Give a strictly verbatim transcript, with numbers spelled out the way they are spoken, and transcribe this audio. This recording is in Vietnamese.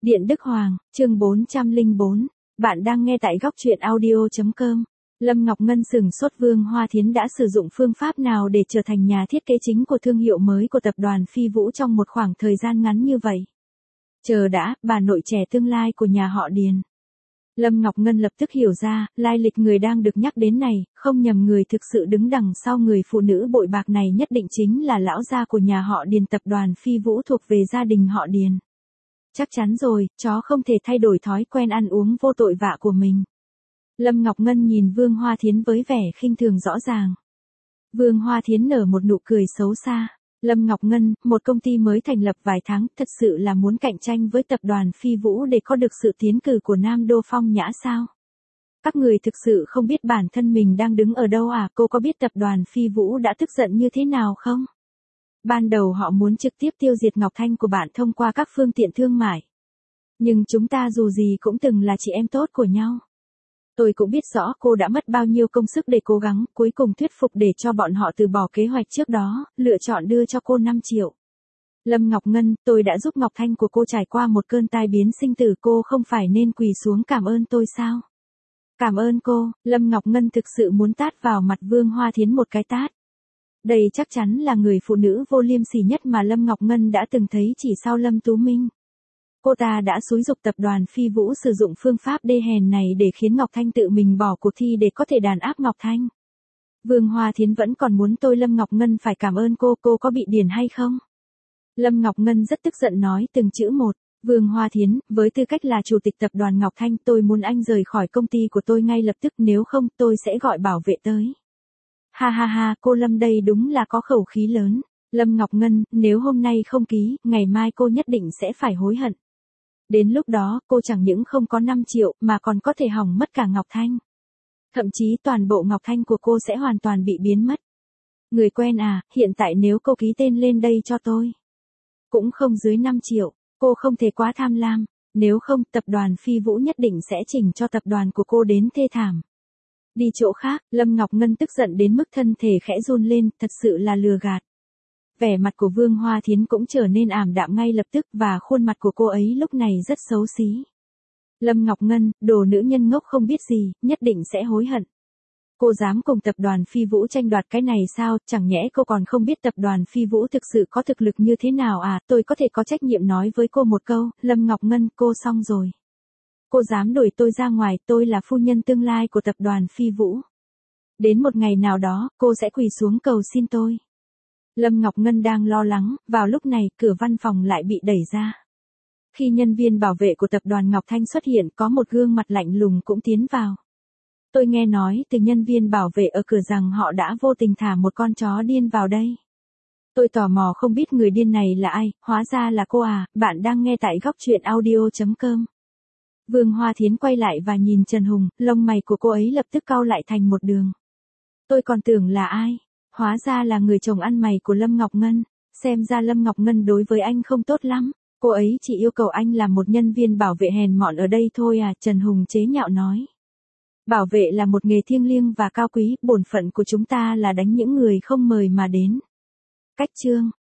Điện Đức Hoàng, chương bốn trăm lẻ bốn. Bạn đang nghe tại góc truyện audio chấm com. Lâm Ngọc Ngân sửng sốt, Vương Hoa Thiến đã sử dụng phương pháp nào để trở thành nhà thiết kế chính của thương hiệu mới của tập đoàn Phi Vũ trong một khoảng thời gian ngắn như vậy? Chờ đã, bà nội trẻ tương lai của nhà họ Điền. Lâm Ngọc Ngân lập tức hiểu ra, lai lịch người đang được nhắc đến này, không nhầm người thực sự đứng đằng sau người phụ nữ bội bạc này nhất định chính là lão gia của nhà họ Điền. Tập đoàn Phi Vũ thuộc về gia đình họ Điền. Chắc chắn rồi, chó không thể thay đổi thói quen ăn uống vô tội vạ của mình. Lâm Ngọc Ngân nhìn Vương Hoa Thiến với vẻ khinh thường rõ ràng. Vương Hoa Thiến nở một nụ cười xấu xa. Lâm Ngọc Ngân, một công ty mới thành lập vài tháng, thật sự là muốn cạnh tranh với tập đoàn Phi Vũ để có được sự tiến cử của Nam Đô Phong Nhã sao? Các người thực sự không biết bản thân mình đang đứng ở đâu à? Cô có biết tập đoàn Phi Vũ đã tức giận như thế nào không? Ban đầu họ muốn trực tiếp tiêu diệt Ngọc Thanh của bạn thông qua các phương tiện thương mại. Nhưng chúng ta dù gì cũng từng là chị em tốt của nhau. Tôi cũng biết rõ cô đã mất bao nhiêu công sức để cố gắng, cuối cùng thuyết phục để cho bọn họ từ bỏ kế hoạch trước đó, lựa chọn đưa cho cô năm triệu. Lâm Ngọc Ngân, tôi đã giúp Ngọc Thanh của cô trải qua một cơn tai biến sinh tử, cô không phải nên quỳ xuống cảm ơn tôi sao? Cảm ơn cô. Lâm Ngọc Ngân thực sự muốn tát vào mặt Vương Hoa Thiến một cái tát. Đây chắc chắn là người phụ nữ vô liêm sỉ nhất mà Lâm Ngọc Ngân đã từng thấy chỉ sau Lâm Tú Minh. Cô ta đã xúi giục tập đoàn Phi Vũ sử dụng phương pháp đê hèn này để khiến Ngọc Thanh tự mình bỏ cuộc thi để có thể đàn áp Ngọc Thanh. Vương Hoa Thiến vẫn còn muốn tôi Lâm Ngọc Ngân phải cảm ơn cô, cô có bị điên hay không? Lâm Ngọc Ngân rất tức giận nói từng chữ một. Vương Hoa Thiến, với tư cách là chủ tịch tập đoàn Ngọc Thanh, tôi muốn anh rời khỏi công ty của tôi ngay lập tức, nếu không tôi sẽ gọi bảo vệ tới. Ha ha ha, cô Lâm đây đúng là có khẩu khí lớn. Lâm Ngọc Ngân, nếu hôm nay không ký, ngày mai cô nhất định sẽ phải hối hận. Đến lúc đó, cô chẳng những không có năm triệu, mà còn có thể hỏng mất cả Ngọc Thanh. Thậm chí toàn bộ Ngọc Thanh của cô sẽ hoàn toàn bị biến mất. Người quen à, hiện tại nếu cô ký tên lên đây cho tôi, cũng không dưới năm triệu, cô không thể quá tham lam. Nếu không, tập đoàn Phi Vũ nhất định sẽ chỉnh cho tập đoàn của cô đến thê thảm. Đi chỗ khác, Lâm Ngọc Ngân tức giận đến mức thân thể khẽ run lên, thật sự là lừa gạt. Vẻ mặt của Vương Hoa Thiến cũng trở nên ảm đạm ngay lập tức và khuôn mặt của cô ấy lúc này rất xấu xí. Lâm Ngọc Ngân, đồ nữ nhân ngốc không biết gì, nhất định sẽ hối hận. Cô dám cùng tập đoàn Phi Vũ tranh đoạt cái này sao, chẳng nhẽ cô còn không biết tập đoàn Phi Vũ thực sự có thực lực như thế nào à? Tôi có thể có trách nhiệm nói với cô một câu, Lâm Ngọc Ngân, cô xong rồi. Cô dám đuổi tôi ra ngoài, tôi là phu nhân tương lai của tập đoàn Phi Vũ. Đến một ngày nào đó, cô sẽ quỳ xuống cầu xin tôi. Lâm Ngọc Ngân đang lo lắng, vào lúc này, cửa văn phòng lại bị đẩy ra. Khi nhân viên bảo vệ của tập đoàn Ngọc Thanh xuất hiện, có một gương mặt lạnh lùng cũng tiến vào. Tôi nghe nói từ nhân viên bảo vệ ở cửa rằng họ đã vô tình thả một con chó điên vào đây. Tôi tò mò không biết người điên này là ai, hóa ra là cô à, bạn đang nghe tại góc truyện audio chấm com. Vương Hoa Thiến quay lại và nhìn Trần Hùng, lông mày của cô ấy lập tức cau lại thành một đường. Tôi còn tưởng là ai, hóa ra là người chồng ăn mày của Lâm Ngọc Ngân, xem ra Lâm Ngọc Ngân đối với anh không tốt lắm, cô ấy chỉ yêu cầu anh làm một nhân viên bảo vệ hèn mọn ở đây thôi à, Trần Hùng chế nhạo nói. Bảo vệ là một nghề thiêng liêng và cao quý, bổn phận của chúng ta là đánh những người không mời mà đến. Cách chương.